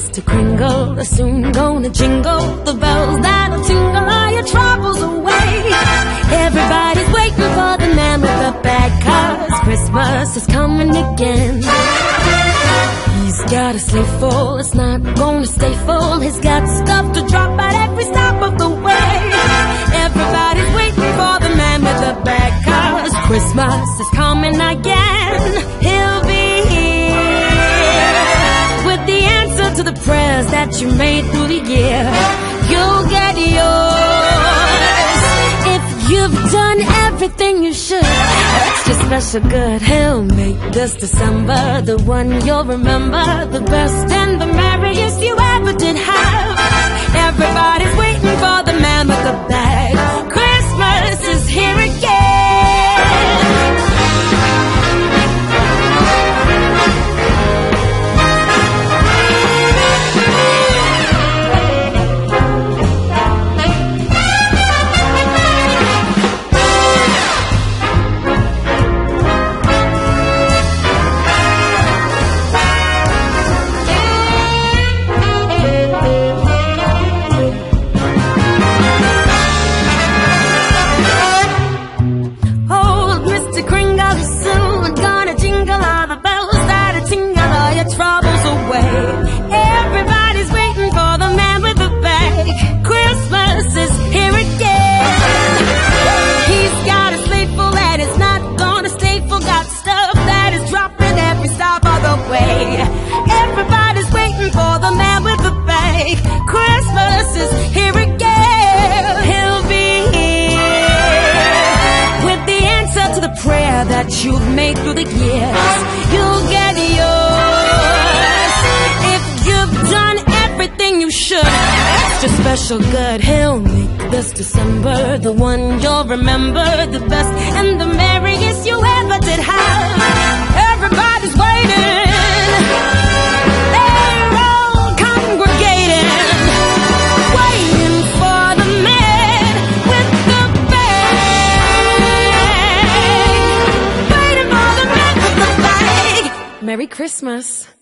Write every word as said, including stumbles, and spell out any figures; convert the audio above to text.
Mister Kringle is soon gonna jingle the bells that'll tingle all your troubles away. Everybody's waiting for the man with the bag, 'cause Christmas is coming again. He's got a sleigh full, it's not gonna stay full. He's got stuff to drop at every stop of the way. Everybody's waiting for the man with the bag, 'cause Christmas is coming again. He'll be here with the answer to the prayers that you made through the year. You'll get yours if you've done everything you should. Extra special good, he'll make this December the one you'll remember, the best and the merriest you ever did have. Everybody's waiting for the man with the bag. Christmas is here again. Everybody's waiting for the man with the bag. Christmas is here again. He'll be here with the answer to the prayer that you've made through the years. You'll get yours if you've done everything you should. Extra special good, he'll make this December the one you'll remember, the best and the merriest you ever did have. Everybody's waiting. Merry Christmas.